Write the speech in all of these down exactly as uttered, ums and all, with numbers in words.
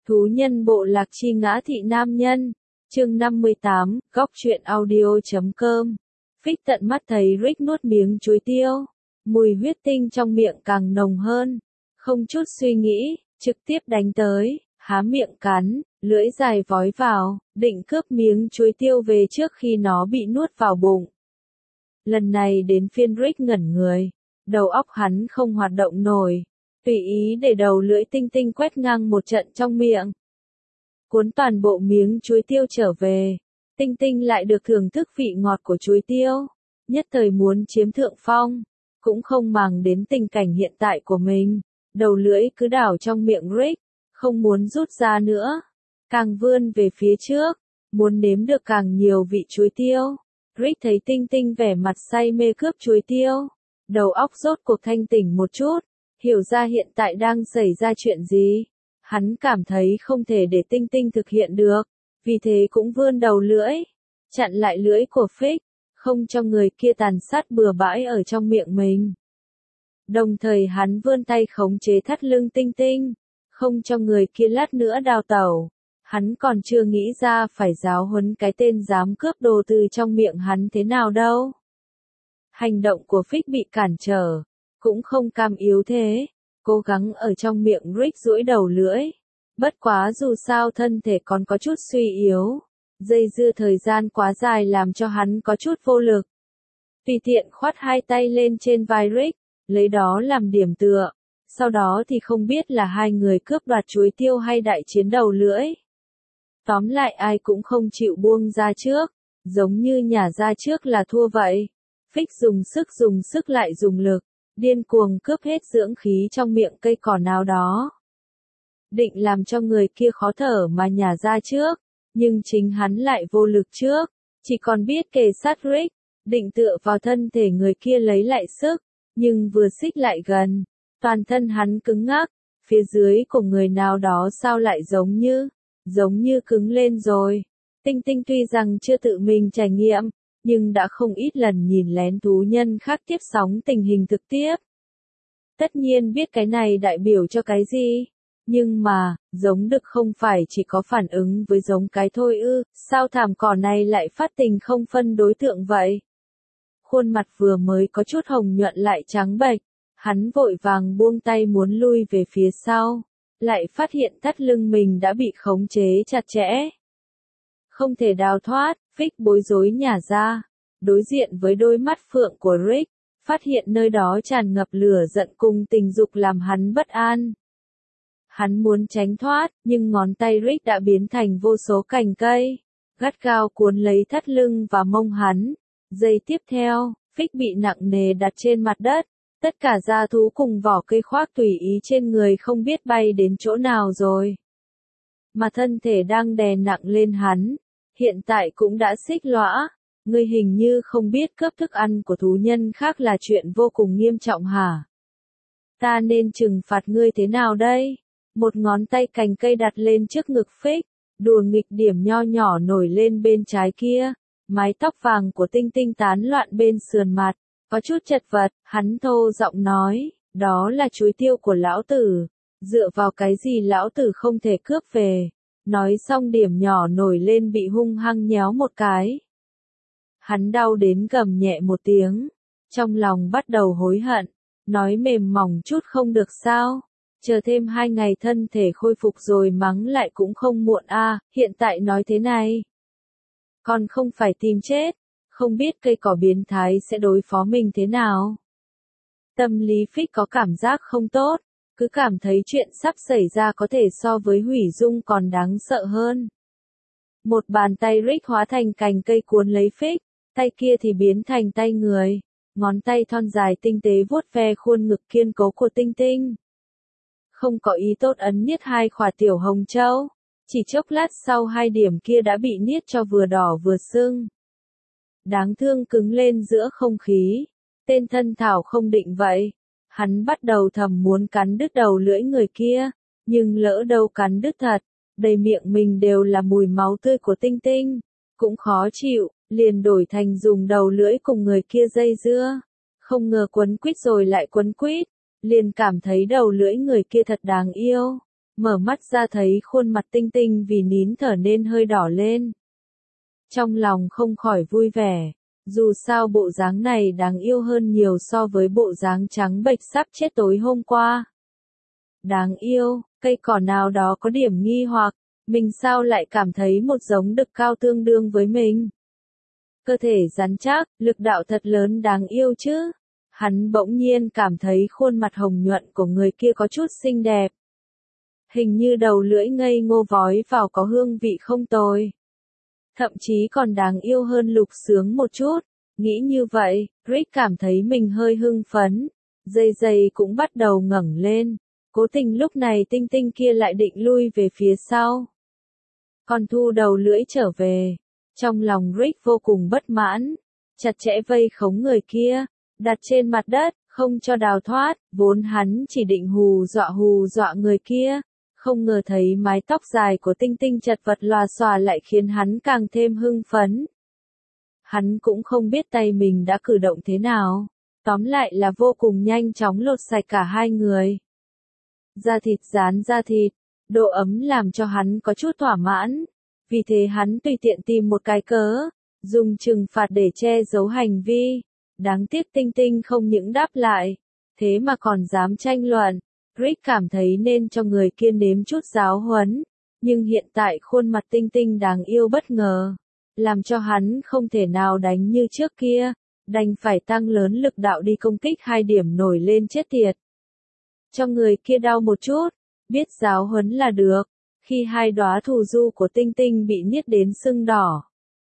Thú nhân bộ lạc chi ngã thị nam nhân. Chương năm mươi tám, góc truyện audio chấm com. Phích tận mắt thấy Rick nuốt miếng chuối tiêu. Mùi huyết tinh trong miệng càng nồng hơn. Không chút suy nghĩ, trực tiếp đánh tới, há miệng cắn, lưỡi dài vói vào, định cướp miếng chuối tiêu về trước khi nó bị nuốt vào bụng. Lần này đến phiên Rick ngẩn người. Đầu óc hắn không hoạt động nổi. Tùy ý để đầu lưỡi tinh tinh quét ngang một trận trong miệng. Cuốn toàn bộ miếng chuối tiêu trở về. Tinh tinh lại được thưởng thức vị ngọt của chuối tiêu. Nhất thời muốn chiếm thượng phong. Cũng không màng đến tình cảnh hiện tại của mình. Đầu lưỡi cứ đảo trong miệng Rick. Không muốn rút ra nữa. Càng vươn về phía trước. Muốn nếm được càng nhiều vị chuối tiêu. Rick thấy tinh tinh vẻ mặt say mê cướp chuối tiêu. Đầu óc rốt cuộc thanh tỉnh một chút. Hiểu ra hiện tại đang xảy ra chuyện gì. Hắn cảm thấy không thể để tinh tinh thực hiện được. Vì thế cũng vươn đầu lưỡi. Chặn lại lưỡi của Phích. Không cho người kia tàn sát bừa bãi ở trong miệng mình. Đồng thời hắn vươn tay khống chế thắt lưng tinh tinh. Không cho người kia lát nữa đào tẩu. Hắn còn chưa nghĩ ra phải giáo huấn cái tên dám cướp đồ từ trong miệng hắn thế nào đâu. Hành động của Phích bị cản trở. Cũng không cam yếu thế. Cố gắng ở trong miệng Rick duỗi đầu lưỡi. Bất quá dù sao thân thể còn có chút suy yếu. Dây dưa thời gian quá dài làm cho hắn có chút vô lực. Tùy tiện khoát hai tay lên trên vai Rick. Lấy đó làm điểm tựa. Sau đó thì không biết là hai người cướp đoạt chuối tiêu hay đại chiến đầu lưỡi. Tóm lại ai cũng không chịu buông ra trước. Giống như nhả ra trước là thua vậy. Phích dùng sức dùng sức lại dùng lực. Điên cuồng cướp hết dưỡng khí trong miệng cây cỏ nào đó. Định làm cho người kia khó thở mà nhả ra trước. Nhưng chính hắn lại vô lực trước. Chỉ còn biết kề sát Rick. Định tựa vào thân thể người kia lấy lại sức. Nhưng vừa xích lại gần. Toàn thân hắn cứng ngắc. Phía dưới của người nào đó sao lại giống như. Giống như cứng lên rồi. Tinh tinh tuy rằng chưa tự mình trải nghiệm. Nhưng đã không ít lần nhìn lén thú nhân khác tiếp sóng tình hình thực tiếp. Tất nhiên biết cái này đại biểu cho cái gì. Nhưng mà, giống đực không phải chỉ có phản ứng với giống cái thôi ư, sao thảm cỏ này lại phát tình không phân đối tượng vậy? Khuôn mặt vừa mới có chút hồng nhuận lại trắng bệch. Hắn vội vàng buông tay muốn lui về phía sau. Lại phát hiện thắt lưng mình đã bị khống chế chặt chẽ. Không thể đào thoát, Phích bối rối nhả ra. Đối diện với đôi mắt phượng của Rick, phát hiện nơi đó tràn ngập lửa giận cùng tình dục làm hắn bất an. Hắn muốn tránh thoát, nhưng ngón tay Rick đã biến thành vô số cành cây. Gắt gao cuốn lấy thắt lưng và mông hắn. Giây tiếp theo, Phích bị nặng nề đặt trên mặt đất. Tất cả da thú cùng vỏ cây khoác tùy ý trên người không biết bay đến chỗ nào rồi. Mà thân thể đang đè nặng lên hắn. Hiện tại cũng đã xích lõa. Ngươi hình như không biết cướp thức ăn của thú nhân khác là chuyện vô cùng nghiêm trọng hả? Ta nên trừng phạt ngươi thế nào đây? Một ngón tay cành cây đặt lên trước ngực Phích. Đùa nghịch điểm nho nhỏ nổi lên bên trái kia. Mái tóc vàng của tinh tinh tán loạn bên sườn mặt. Có chút chật vật, hắn thô giọng nói. Đó là chuối tiêu của lão tử. Dựa vào cái gì lão tử không thể cướp về? Nói xong điểm nhỏ nổi lên bị hung hăng nhéo một cái. Hắn đau đến gầm nhẹ một tiếng. Trong lòng bắt đầu hối hận. Nói mềm mỏng chút không được sao. Chờ thêm hai ngày thân thể khôi phục rồi mắng lại cũng không muộn a. À, hiện tại nói thế này. Còn không phải tìm chết. Không biết cây cỏ biến thái sẽ đối phó mình thế nào. Tâm lý Phích có cảm giác không tốt. Cứ cảm thấy chuyện sắp xảy ra có thể so với hủy dung còn đáng sợ hơn. Một bàn tay Rick hóa thành cành cây cuốn lấy Phích, tay kia thì biến thành tay người. Ngón tay thon dài tinh tế vuốt ve khuôn ngực kiên cố của tinh tinh. Không có ý tốt ấn niết hai khỏa tiểu hồng châu. Chỉ chốc lát sau hai điểm kia đã bị niết cho vừa đỏ vừa sưng. Đáng thương cứng lên giữa không khí. Tên thân thảo không định vậy. Hắn bắt đầu thầm muốn cắn đứt đầu lưỡi người kia, nhưng lỡ đâu cắn đứt thật, đầy miệng mình đều là mùi máu tươi của tinh tinh, cũng khó chịu, liền đổi thành dùng đầu lưỡi cùng người kia dây dưa. Không ngờ quấn quýt rồi lại quấn quýt, liền cảm thấy đầu lưỡi người kia thật đáng yêu. mở mắt ra thấy khuôn mặt Tinh Tinh vì nín thở nên hơi đỏ lên. Trong lòng không khỏi vui vẻ, dù sao bộ dáng này đáng yêu hơn nhiều so với bộ dáng trắng bệch sắp chết tối hôm qua. Đáng yêu, cây cỏ nào đó có điểm nghi hoặc, mình sao lại cảm thấy một giống đực cao tương đương với mình. Cơ thể rắn chắc, lực đạo thật lớn đáng yêu chứ. Hắn bỗng nhiên cảm thấy khuôn mặt hồng nhuận của người kia có chút xinh đẹp. Hình như đầu lưỡi ngây ngô vói vào có hương vị không tồi. Thậm chí còn đáng yêu hơn Lục Sướng một chút. Nghĩ như vậy, Rick cảm thấy mình hơi hưng phấn. Dây dây cũng bắt đầu ngẩng lên. Cố tình lúc này Tinh Tinh kia lại định lui về phía sau. Còn thu đầu lưỡi trở về. Trong lòng Rick vô cùng bất mãn. Chặt chẽ vây khống người kia. Đặt trên mặt đất, không cho đào thoát. Vốn hắn chỉ định hù dọa hù dọa người kia. Không ngờ thấy mái tóc dài của Tinh Tinh chật vật lòa xòa lại khiến hắn càng thêm hưng phấn. Hắn cũng không biết tay mình đã cử động thế nào. Tóm lại là vô cùng nhanh chóng lột sạch cả hai người. Da thịt dán da thịt, độ ấm làm cho hắn có chút thỏa mãn. Vì thế hắn tùy tiện tìm một cái cớ, dùng trừng phạt để che giấu hành vi. Đáng tiếc Tinh Tinh không những đáp lại, thế mà còn dám tranh luận. Rick cảm thấy nên cho người kia nếm chút giáo huấn, nhưng hiện tại khuôn mặt Tinh Tinh đáng yêu bất ngờ, làm cho hắn không thể nào đánh như trước kia, đành phải tăng lớn lực đạo đi công kích hai điểm nổi lên chết tiệt. Cho người kia đau một chút, biết giáo huấn là được, khi hai đóa thù du của Tinh Tinh bị niết đến sưng đỏ.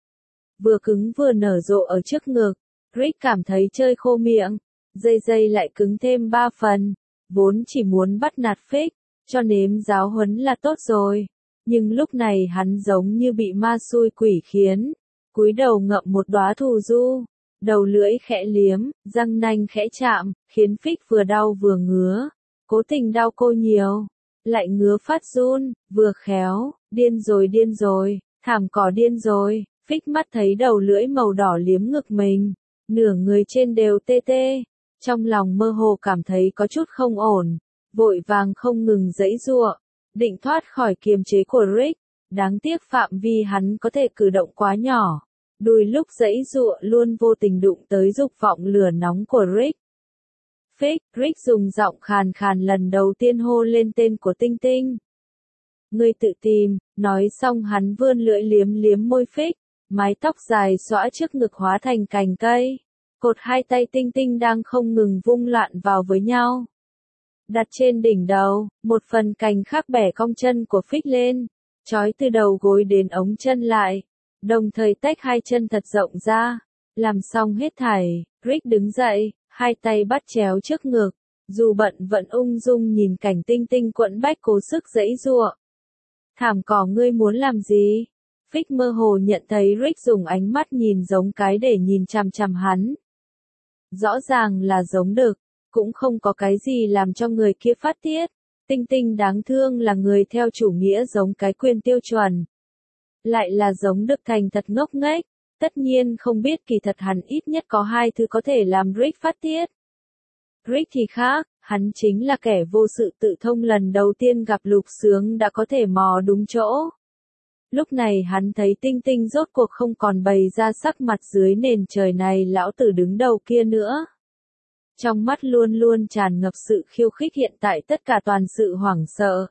Vừa cứng vừa nở rộ ở trước ngực, Rick cảm thấy chơi khô miệng, dây dây lại cứng thêm ba phần. Vốn chỉ muốn bắt nạt Phích, cho nếm giáo huấn là tốt rồi. Nhưng lúc này hắn giống như bị ma xui quỷ khiến. Cúi đầu ngậm một đóa thù du. Đầu lưỡi khẽ liếm, răng nanh khẽ chạm, khiến Phích vừa đau vừa ngứa. Cố tình đau cô nhiều. Lại ngứa phát run, vừa khéo, điên rồi điên rồi, thảm cỏ điên rồi. Phích mắt thấy đầu lưỡi màu đỏ liếm ngực mình. Nửa người trên đều tê tê. Trong lòng mơ hồ cảm thấy có chút không ổn, vội vàng không ngừng giãy giụa, định thoát khỏi kiềm chế của Rick, đáng tiếc phạm vi hắn có thể cử động quá nhỏ, đôi lúc giãy giụa luôn vô tình đụng tới dục vọng lửa nóng của Rick. Phích, Rick dùng giọng khàn khàn lần đầu tiên hô lên tên của Tinh Tinh. Ngươi tự tìm, nói xong hắn vươn lưỡi liếm liếm môi Phích, mái tóc dài xõa trước ngực hóa thành cành cây. Cột hai tay Tinh Tinh đang không ngừng vung loạn vào với nhau. Đặt trên đỉnh đầu, một phần cành khác bẻ cong chân của Phích lên, trói từ đầu gối đến ống chân lại, đồng thời tách hai chân thật rộng ra. Làm xong hết thảy, Rick đứng dậy, hai tay bắt chéo trước ngực, dù bận vẫn ung dung nhìn cảnh Tinh Tinh quẫn bách cố sức giãy giụa. Thảm cỏ ngươi muốn làm gì? Phích mơ hồ nhận thấy Rick dùng ánh mắt nhìn giống cái để nhìn chằm chằm hắn. Rõ ràng là giống đực, cũng không có cái gì làm cho người kia phát tiết. Tinh Tinh đáng thương là người theo chủ nghĩa giống cái quyền tiêu chuẩn. Lại là giống đực thành thật ngốc nghếch, tất nhiên không biết kỳ thật hắn ít nhất có hai thứ có thể làm Rick phát tiết. Rick thì khác, hắn chính là kẻ vô sự tự thông lần đầu tiên gặp Lục Sướng đã có thể mò đúng chỗ. Lúc này hắn thấy Tinh Tinh rốt cuộc không còn bày ra sắc mặt dưới nền trời này lão tử đứng đầu kia nữa. Trong mắt luôn luôn tràn ngập sự khiêu khích hiện tại tất cả toàn sự hoảng sợ.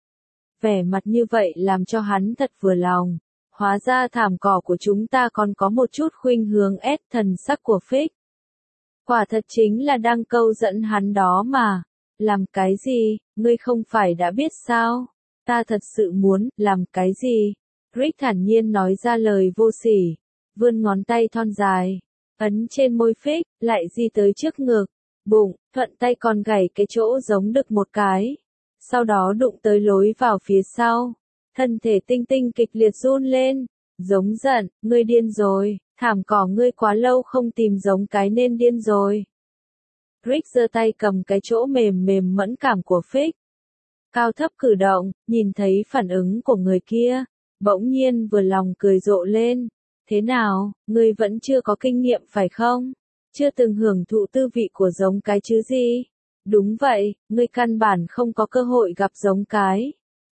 Vẻ mặt như vậy làm cho hắn thật vừa lòng. Hóa ra thảm cỏ của chúng ta còn có một chút khuynh hướng ép thần sắc của Phích. Quả thật chính là đang câu dẫn hắn đó mà. Làm cái gì, ngươi không phải đã biết sao? Ta thật sự muốn, làm cái gì? Rick thản nhiên nói ra lời vô sỉ, vươn ngón tay thon dài, ấn trên môi Phích, lại di tới trước ngực, bụng, thuận tay còn gảy cái chỗ giống đực một cái. Sau đó đụng tới lối vào phía sau. Thân thể Tinh Tinh kịch liệt run lên, giống giận, ngươi điên rồi, thảm cỏ ngươi quá lâu không tìm giống cái nên điên rồi. Rick giơ tay cầm cái chỗ mềm mềm mẫn cảm của Phích. Cao thấp cử động, nhìn thấy phản ứng của người kia, bỗng nhiên vừa lòng cười rộ lên. Thế nào, ngươi vẫn chưa có kinh nghiệm phải không? Chưa từng hưởng thụ tư vị của giống cái chứ gì? Đúng vậy, ngươi căn bản không có cơ hội gặp giống cái.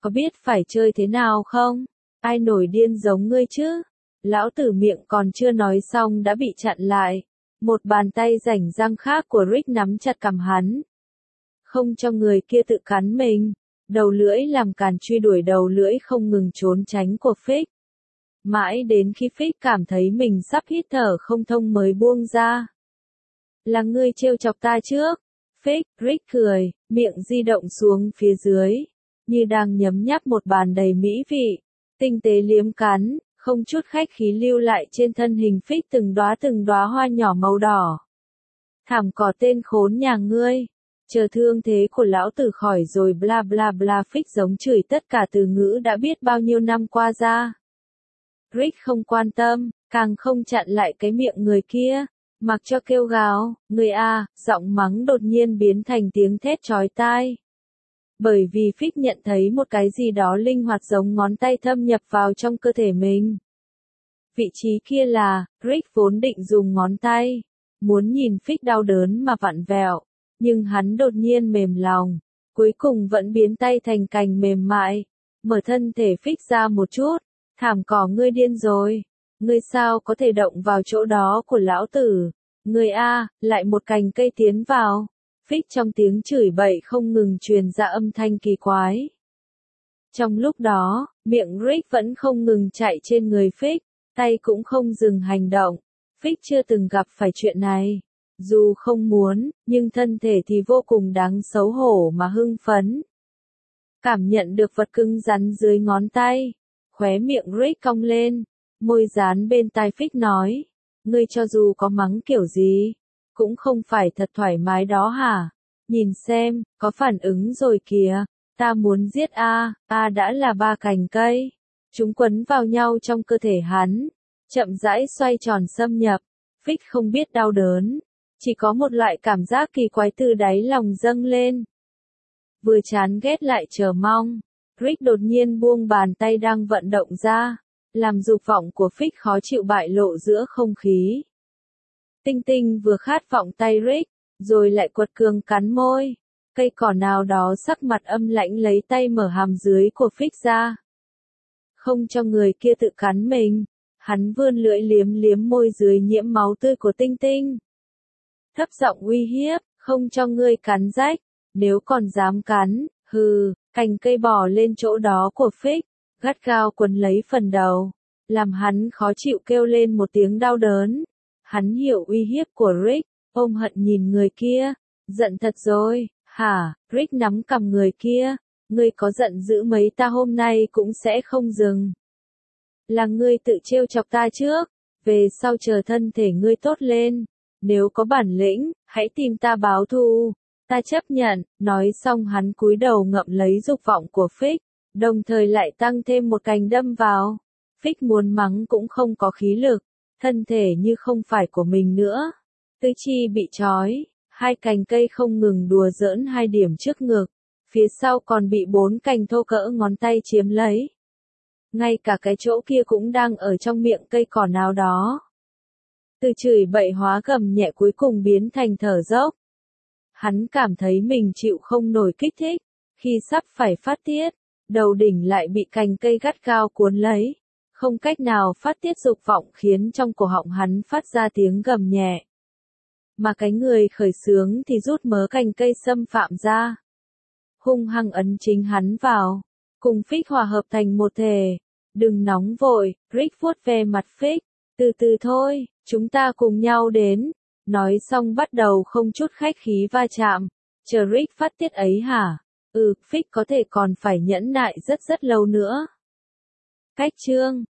có biết phải chơi thế nào không? Ai nổi điên giống ngươi chứ? Lão tử miệng còn chưa nói xong đã bị chặn lại. Một bàn tay rảnh răng khác của Rick nắm chặt cằm hắn. Không cho người kia tự cắn mình. Đầu lưỡi làm càn truy đuổi đầu lưỡi không ngừng trốn tránh của Fix. Mãi đến khi Fix cảm thấy mình sắp hít thở không thông mới buông ra. Là ngươi trêu chọc ta trước. Fix, Rick cười, miệng di động xuống phía dưới. Như đang nhấm nháp một bàn đầy mỹ vị. Tinh tế liếm cắn, không chút khách khí lưu lại trên thân hình Fix từng đóa từng đóa hoa nhỏ màu đỏ. Thảm cỏ tên khốn nhà ngươi. Chờ thương thế của lão tử khỏi rồi bla bla bla. Fix giống chửi tất cả từ ngữ đã biết bao nhiêu năm qua ra. Rick không quan tâm, càng không chặn lại cái miệng người kia, mặc cho kêu gào, người a, giọng mắng đột nhiên biến thành tiếng thét chói tai. Bởi vì Fix nhận thấy một cái gì đó linh hoạt giống ngón tay thâm nhập vào trong cơ thể mình. Vị trí kia là, Rick vốn định dùng ngón tay, muốn nhìn Fix đau đớn mà vặn vẹo, nhưng hắn đột nhiên mềm lòng, cuối cùng vẫn biến tay thành cành mềm mại, mở thân thể Fix ra một chút. Thảm cỏ ngươi điên rồi, ngươi sao có thể động vào chỗ đó của lão tử, ngươi a, lại một cành cây tiến vào. Fix trong tiếng chửi bậy không ngừng truyền ra âm thanh kỳ quái. Trong lúc đó, miệng Rick vẫn không ngừng chạy trên người Fix, tay cũng không dừng hành động. Fix chưa từng gặp phải chuyện này. Dù không muốn, nhưng thân thể thì vô cùng đáng xấu hổ mà hưng phấn. Cảm nhận được vật cứng rắn dưới ngón tay. Khóe miệng Rick cong lên, môi dán bên tai Fix nói, ngươi cho dù có mắng kiểu gì, cũng không phải thật thoải mái đó hả? Nhìn xem, có phản ứng rồi kìa, ta muốn giết A, A đã là ba cành cây. Chúng quấn vào nhau trong cơ thể hắn, chậm rãi xoay tròn xâm nhập, Fix không biết đau đớn, chỉ có một loại cảm giác kỳ quái từ đáy lòng dâng lên. Vừa chán ghét lại chờ mong. Rick đột nhiên buông bàn tay đang vận động ra, làm dục vọng của Fix khó chịu bại lộ giữa không khí. Tinh Tinh vừa khát vọng tay Rick, rồi lại quật cường cắn môi. Cây cỏ nào đó sắc mặt âm lãnh lấy tay mở hàm dưới của Fix ra. Không cho người kia tự cắn mình, hắn vươn lưỡi liếm liếm môi dưới nhiễm máu tươi của Tinh Tinh. Thấp giọng uy hiếp, không cho ngươi cắn rách, nếu còn dám cắn, hừ. Cành cây bò lên chỗ đó của Fix, gắt gao quấn lấy phần đầu, làm hắn khó chịu kêu lên một tiếng đau đớn. Hắn hiểu uy hiếp của Rick, ôm hận nhìn người kia, giận thật rồi, hả? Rick nắm cầm người kia, ngươi có giận dữ mấy ta hôm nay cũng sẽ không dừng. Là ngươi tự trêu chọc ta trước, về sau chờ thân thể ngươi tốt lên, nếu có bản lĩnh, hãy tìm ta báo thù. Ta chấp nhận, nói xong hắn cúi đầu ngậm lấy dục vọng của Fix, đồng thời lại tăng thêm một cành đâm vào. Fix muốn mắng cũng không có khí lực, thân thể như không phải của mình nữa. Tứ chi bị trói, hai cành cây không ngừng đùa giỡn hai điểm trước ngực, phía sau còn bị bốn cành thô cỡ ngón tay chiếm lấy. Ngay cả cái chỗ kia cũng đang ở trong miệng cây cỏ nào đó. Từ chửi bậy hóa gầm nhẹ cuối cùng biến thành thở dốc. Hắn cảm thấy mình chịu không nổi kích thích, khi sắp phải phát tiết, đầu đỉnh lại bị cành cây gắt gao cuốn lấy, không cách nào phát tiết dục vọng khiến trong cổ họng hắn phát ra tiếng gầm nhẹ. Mà cái người khởi xướng thì rút mớ cành cây xâm phạm ra, hung hăng ấn chính hắn vào, cùng Fix hòa hợp thành một thể. Đừng nóng vội, Rick vuốt ve mặt Fix, từ từ thôi, chúng ta cùng nhau đến. Nói xong bắt đầu không chút khách khí va chạm. Chờ Rick phát tiết ấy hả? Ừ, Fix có thể còn phải nhẫn nại rất rất lâu nữa. Cách chương